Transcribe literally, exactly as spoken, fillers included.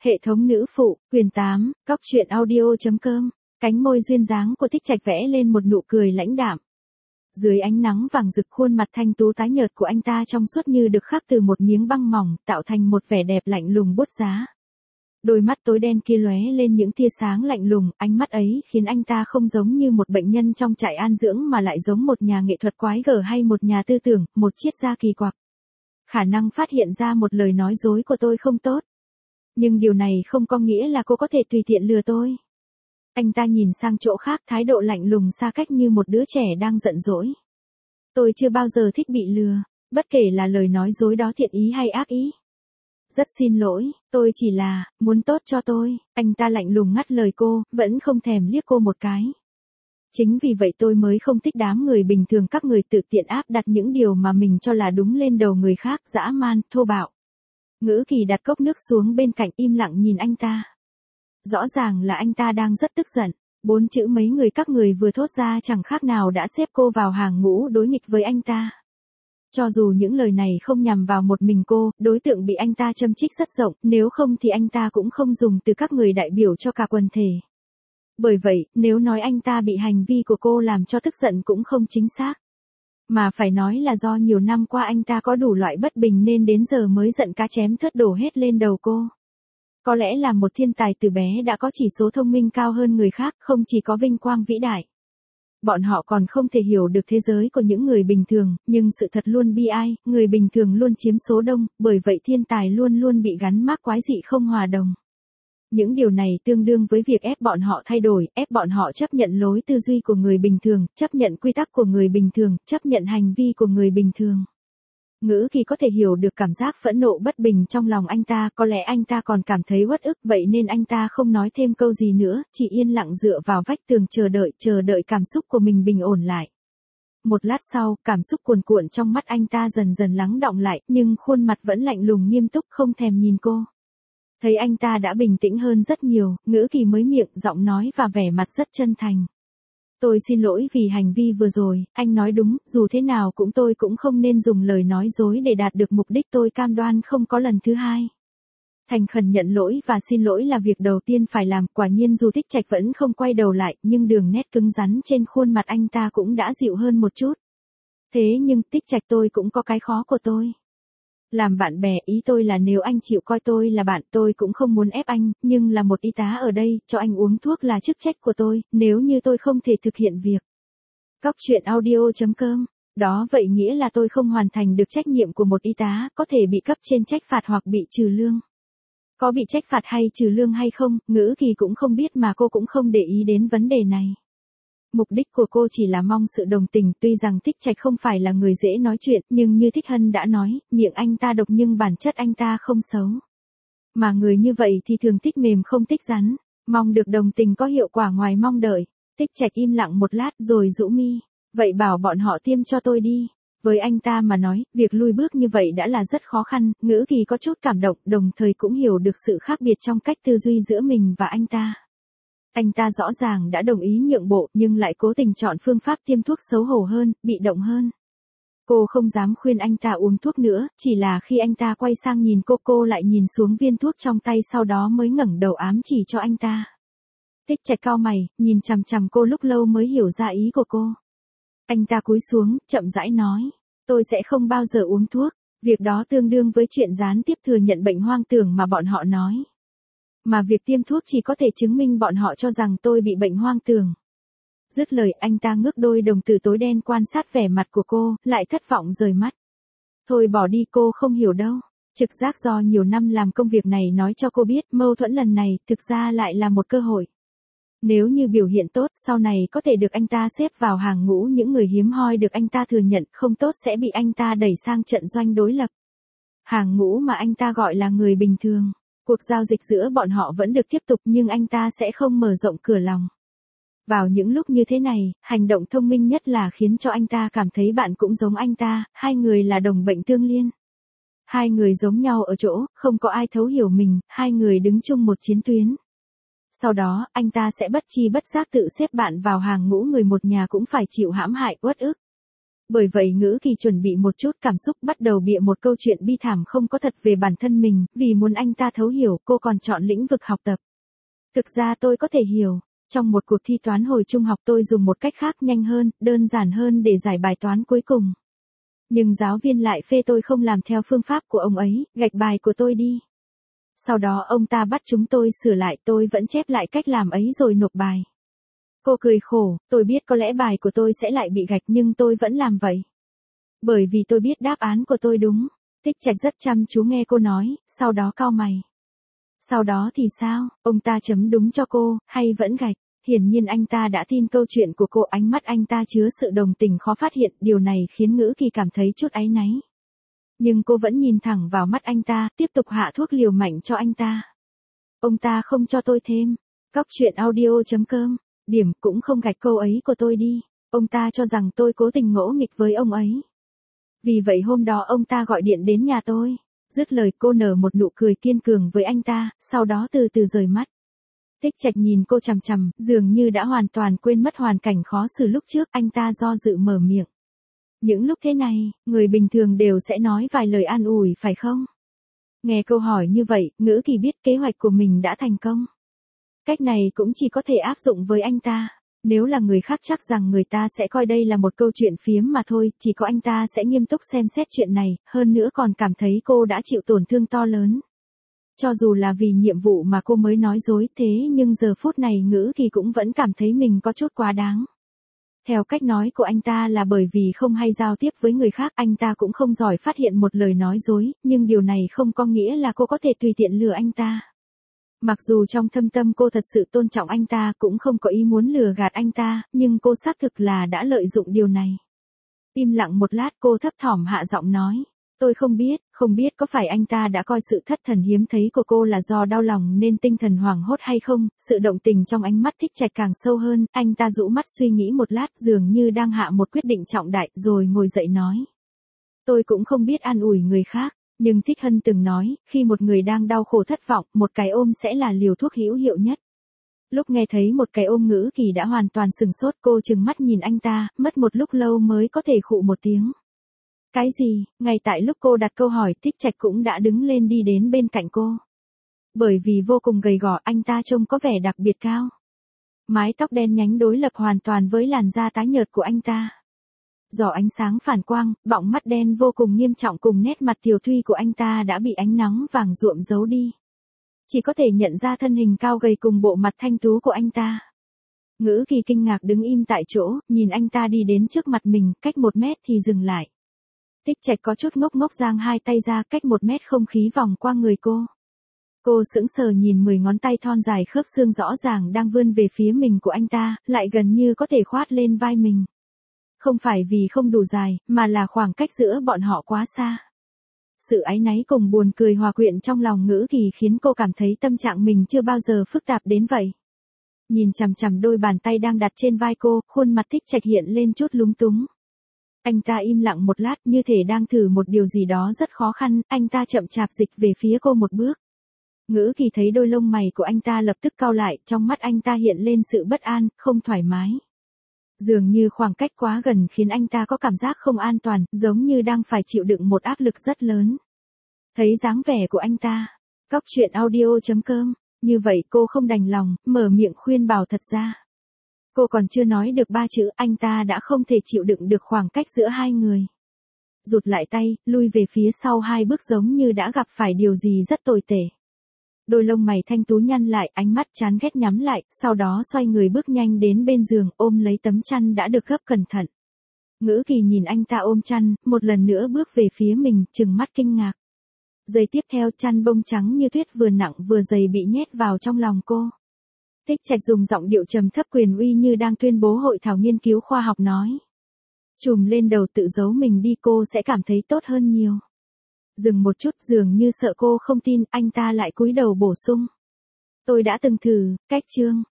Hệ thống nữ phụ, quyền tám, cóc truyện audio.com. Cánh môi duyên dáng của Thích Trạch vẽ lên một nụ cười lãnh đạm. Dưới ánh nắng vàng rực, khuôn mặt thanh tú tái nhợt của anh ta trong suốt như được khắc từ một miếng băng mỏng, tạo thành một vẻ đẹp lạnh lùng bút giá. Đôi mắt tối đen kia lóe lên những tia sáng lạnh lùng, ánh mắt ấy khiến anh ta không giống như một bệnh nhân trong trại an dưỡng mà lại giống một nhà nghệ thuật quái gở hay một nhà tư tưởng, một triết gia kỳ quặc. Khả năng phát hiện ra một lời nói dối của tôi không tốt. Nhưng điều này không có nghĩa là cô có thể tùy tiện lừa tôi. Anh ta nhìn sang chỗ khác, thái độ lạnh lùng xa cách như một đứa trẻ đang giận dỗi. Tôi chưa bao giờ thích bị lừa, bất kể là lời nói dối đó thiện ý hay ác ý. Rất xin lỗi, tôi chỉ là, muốn tốt cho tôi. Anh ta lạnh lùng ngắt lời cô, vẫn không thèm liếc cô một cái. Chính vì vậy tôi mới không thích đám người bình thường, các người tự tiện áp đặt những điều mà mình cho là đúng lên đầu người khác, dã man, thô bạo. Ngữ Kỳ đặt cốc nước xuống bên cạnh, im lặng nhìn anh ta. Rõ ràng là anh ta đang rất tức giận. Bốn chữ mấy người các người vừa thốt ra chẳng khác nào đã xếp cô vào hàng ngũ đối nghịch với anh ta. Cho dù những lời này không nhằm vào một mình cô, đối tượng bị anh ta châm chích rất rộng, nếu không thì anh ta cũng không dùng từ các người đại biểu cho cả quần thể. Bởi vậy, nếu nói anh ta bị hành vi của cô làm cho tức giận cũng không chính xác. Mà phải nói là do nhiều năm qua anh ta có đủ loại bất bình nên đến giờ mới giận cá chém thớt đổ hết lên đầu cô. Có lẽ là một thiên tài từ bé đã có chỉ số thông minh cao hơn người khác, không chỉ có vinh quang vĩ đại. Bọn họ còn không thể hiểu được thế giới của những người bình thường, nhưng sự thật luôn bi ai, người bình thường luôn chiếm số đông, bởi vậy thiên tài luôn luôn bị gắn mác quái dị không hòa đồng. Những điều này tương đương với việc ép bọn họ thay đổi, ép bọn họ chấp nhận lối tư duy của người bình thường, chấp nhận quy tắc của người bình thường, chấp nhận hành vi của người bình thường. Ngữ Kỳ có thể hiểu được cảm giác phẫn nộ bất bình trong lòng anh ta, có lẽ anh ta còn cảm thấy uất ức, vậy nên anh ta không nói thêm câu gì nữa, chỉ yên lặng dựa vào vách tường chờ đợi, chờ đợi cảm xúc của mình bình ổn lại. Một lát sau, cảm xúc cuồn cuộn trong mắt anh ta dần dần lắng đọng lại, nhưng khuôn mặt vẫn lạnh lùng nghiêm túc, không thèm nhìn cô. Thấy anh ta đã bình tĩnh hơn rất nhiều, Ngữ Kỳ mới miệng, giọng nói và vẻ mặt rất chân thành. Tôi xin lỗi vì hành vi vừa rồi, anh nói đúng, dù thế nào cũng tôi cũng không nên dùng lời nói dối để đạt được mục đích, tôi cam đoan không có lần thứ hai. Thành khẩn nhận lỗi và xin lỗi là việc đầu tiên phải làm, quả nhiên dù Thích Trạch vẫn không quay đầu lại, nhưng đường nét cứng rắn trên khuôn mặt anh ta cũng đã dịu hơn một chút. Thế nhưng, Thích Trạch, tôi cũng có cái khó của tôi. Làm bạn bè, ý tôi là nếu anh chịu coi tôi là bạn, tôi cũng không muốn ép anh, nhưng là một y tá ở đây, cho anh uống thuốc là chức trách của tôi, nếu như tôi không thể thực hiện việc. Cóc truyện audio.com. Đó vậy nghĩa là tôi không hoàn thành được trách nhiệm của một y tá, có thể bị cấp trên trách phạt hoặc bị trừ lương. Có bị trách phạt hay trừ lương hay không, Ngữ Kỳ cũng không biết mà cô cũng không để ý đến vấn đề này. Mục đích của cô chỉ là mong sự đồng tình, tuy rằng Thích Trạch không phải là người dễ nói chuyện, nhưng như Thích Hân đã nói, miệng anh ta độc nhưng bản chất anh ta không xấu. Mà người như vậy thì thường thích mềm không thích rắn, mong được đồng tình có hiệu quả ngoài mong đợi. Thích Trạch im lặng một lát rồi rũ mi, vậy bảo bọn họ tiêm cho tôi đi. Với anh ta mà nói, việc lui bước như vậy đã là rất khó khăn, Ngữ Kỳ có chút cảm động, đồng thời cũng hiểu được sự khác biệt trong cách tư duy giữa mình và anh ta. Anh ta rõ ràng đã đồng ý nhượng bộ nhưng lại cố tình chọn phương pháp tiêm thuốc xấu hổ hơn, bị động hơn. Cô không dám khuyên anh ta uống thuốc nữa, chỉ là khi anh ta quay sang nhìn cô, cô lại nhìn xuống viên thuốc trong tay, sau đó mới ngẩng đầu ám chỉ cho anh ta. Thích Trạch cau mày, nhìn chằm chằm cô lúc lâu mới hiểu ra ý của cô. Anh ta cúi xuống, chậm rãi nói, tôi sẽ không bao giờ uống thuốc, việc đó tương đương với chuyện gián tiếp thừa nhận bệnh hoang tưởng mà bọn họ nói. Mà việc tiêm thuốc chỉ có thể chứng minh bọn họ cho rằng tôi bị bệnh hoang tưởng. Dứt lời, anh ta ngước đôi đồng tử tối đen quan sát vẻ mặt của cô, lại thất vọng rời mắt. Thôi bỏ đi, cô không hiểu đâu. Trực giác do nhiều năm làm công việc này nói cho cô biết, mâu thuẫn lần này thực ra lại là một cơ hội. Nếu như biểu hiện tốt, sau này có thể được anh ta xếp vào hàng ngũ những người hiếm hoi được anh ta thừa nhận, không tốt sẽ bị anh ta đẩy sang trận doanh đối lập. Hàng ngũ mà anh ta gọi là người bình thường. Cuộc giao dịch giữa bọn họ vẫn được tiếp tục nhưng anh ta sẽ không mở rộng cửa lòng. Vào những lúc như thế này, hành động thông minh nhất là khiến cho anh ta cảm thấy bạn cũng giống anh ta, hai người là đồng bệnh tương liên. Hai người giống nhau ở chỗ, không có ai thấu hiểu mình, hai người đứng chung một chiến tuyến. Sau đó, anh ta sẽ bất chi bất giác tự xếp bạn vào hàng ngũ người một nhà cũng phải chịu hãm hại, uất ức. Bởi vậy Ngữ Kỳ chuẩn bị một chút cảm xúc, bắt đầu bịa một câu chuyện bi thảm không có thật về bản thân mình, vì muốn anh ta thấu hiểu, cô còn chọn lĩnh vực học tập. Thực ra tôi có thể hiểu, trong một cuộc thi toán hồi trung học tôi dùng một cách khác nhanh hơn, đơn giản hơn để giải bài toán cuối cùng. Nhưng giáo viên lại phê tôi không làm theo phương pháp của ông ấy, gạch bài của tôi đi. Sau đó ông ta bắt chúng tôi sửa lại, tôi vẫn chép lại cách làm ấy rồi nộp bài. Cô cười khổ, tôi biết có lẽ bài của tôi sẽ lại bị gạch nhưng tôi vẫn làm vậy. Bởi vì tôi biết đáp án của tôi đúng. Tích Trạch rất chăm chú nghe cô nói, sau đó cau mày. Sau đó thì sao, ông ta chấm đúng cho cô, hay vẫn gạch? Hiển nhiên anh ta đã tin câu chuyện của cô, ánh mắt anh ta chứa sự đồng tình khó phát hiện, điều này khiến Ngữ Kỳ cảm thấy chút áy náy. Nhưng cô vẫn nhìn thẳng vào mắt anh ta, tiếp tục hạ thuốc liều mạnh cho anh ta. Ông ta không cho tôi thêm. Cóc truyện audio chấm com, điểm cũng không gạch câu ấy của tôi đi. Ông ta cho rằng tôi cố tình ngỗ nghịch với ông ấy. Vì vậy hôm đó ông ta gọi điện đến nhà tôi. Dứt lời cô nở một nụ cười kiên cường với anh ta, sau đó từ từ rời mắt. Tích Trạch nhìn cô chằm chằm, dường như đã hoàn toàn quên mất hoàn cảnh khó xử lúc trước, anh ta do dự mở miệng. Những lúc thế này, người bình thường đều sẽ nói vài lời an ủi phải không? Nghe câu hỏi như vậy, Ngữ Kỳ biết kế hoạch của mình đã thành công. Cách này cũng chỉ có thể áp dụng với anh ta. Nếu là người khác chắc rằng người ta sẽ coi đây là một câu chuyện phiếm mà thôi, chỉ có anh ta sẽ nghiêm túc xem xét chuyện này, hơn nữa còn cảm thấy cô đã chịu tổn thương to lớn. Cho dù là vì nhiệm vụ mà cô mới nói dối thế nhưng giờ phút này Ngữ Kỳ cũng vẫn cảm thấy mình có chút quá đáng. Theo cách nói của anh ta là bởi vì không hay giao tiếp với người khác, anh ta cũng không giỏi phát hiện một lời nói dối, nhưng điều này không có nghĩa là cô có thể tùy tiện lừa anh ta. Mặc dù trong thâm tâm cô thật sự tôn trọng anh ta, cũng không có ý muốn lừa gạt anh ta, nhưng cô xác thực là đã lợi dụng điều này. Im lặng một lát cô thấp thỏm hạ giọng nói. Tôi không biết, không biết có phải anh ta đã coi sự thất thần hiếm thấy của cô là do đau lòng nên tinh thần hoảng hốt hay không, sự động tình trong ánh mắt Tích Trạch càng sâu hơn, anh ta rũ mắt suy nghĩ một lát dường như đang hạ một quyết định trọng đại rồi ngồi dậy nói. Tôi cũng không biết an ủi người khác, nhưng Thích Hân từng nói, khi một người đang đau khổ thất vọng, một cái ôm sẽ là liều thuốc hữu hiệu nhất. Lúc nghe thấy một cái ôm Ngữ Kỳ đã hoàn toàn sừng sốt, cô trừng mắt nhìn anh ta, mất một lúc lâu mới có thể khụ một tiếng. Cái gì? Ngay tại lúc cô đặt câu hỏi, Tích Trạch cũng đã đứng lên đi đến bên cạnh cô. Bởi vì vô cùng gầy gò, anh ta trông có vẻ đặc biệt cao. Mái tóc đen nhánh đối lập hoàn toàn với làn da tái nhợt của anh ta. Giỏ ánh sáng phản quang, bọng mắt đen vô cùng nghiêm trọng cùng nét mặt tiều tụy của anh ta đã bị ánh nắng vàng nhuộm giấu đi. Chỉ có thể nhận ra thân hình cao gầy cùng bộ mặt thanh tú của anh ta. Ngữ Kỳ kinh ngạc đứng im tại chỗ, nhìn anh ta đi đến trước mặt mình, cách một mét thì dừng lại. Tích Trạch có chút ngốc ngốc giang hai tay ra, cách một mét không khí vòng qua người cô. Cô sững sờ nhìn mười ngón tay thon dài khớp xương rõ ràng đang vươn về phía mình của anh ta, lại gần như có thể khoát lên vai mình. Không phải vì không đủ dài, mà là khoảng cách giữa bọn họ quá xa. Sự áy náy cùng buồn cười hòa quyện trong lòng Ngữ Kỳ khiến cô cảm thấy tâm trạng mình chưa bao giờ phức tạp đến vậy. Nhìn chằm chằm đôi bàn tay đang đặt trên vai cô, khuôn mặt Tích Trạch hiện lên chút lúng túng. Anh ta im lặng một lát như thể đang thử một điều gì đó rất khó khăn, anh ta chậm chạp dịch về phía cô một bước. Ngữ Kỳ thấy đôi lông mày của anh ta lập tức cau lại, trong mắt anh ta hiện lên sự bất an, không thoải mái. Dường như khoảng cách quá gần khiến anh ta có cảm giác không an toàn, giống như đang phải chịu đựng một áp lực rất lớn. Thấy dáng vẻ của anh ta, cóc truyện audio chấm com, như vậy cô không đành lòng, mở miệng khuyên bảo thật ra. Cô còn chưa nói được ba chữ, anh ta đã không thể chịu đựng được khoảng cách giữa hai người. Rụt lại tay, lui về phía sau hai bước giống như đã gặp phải điều gì rất tồi tệ. Đôi lông mày thanh tú nhăn lại, ánh mắt chán ghét nhắm lại, sau đó xoay người bước nhanh đến bên giường, ôm lấy tấm chăn đã được gấp cẩn thận. Ngữ Kỳ nhìn anh ta ôm chăn, một lần nữa bước về phía mình, trừng mắt kinh ngạc. Giây tiếp theo chăn bông trắng như tuyết vừa nặng vừa dày bị nhét vào trong lòng cô. Tích Trạch dùng giọng điệu trầm thấp quyền uy như đang tuyên bố hội thảo nghiên cứu khoa học nói. Trùm lên đầu tự giấu mình đi, cô sẽ cảm thấy tốt hơn nhiều. Dừng một chút, dường như sợ cô không tin, anh ta lại cúi đầu bổ sung. Tôi đã từng thử, cách chương,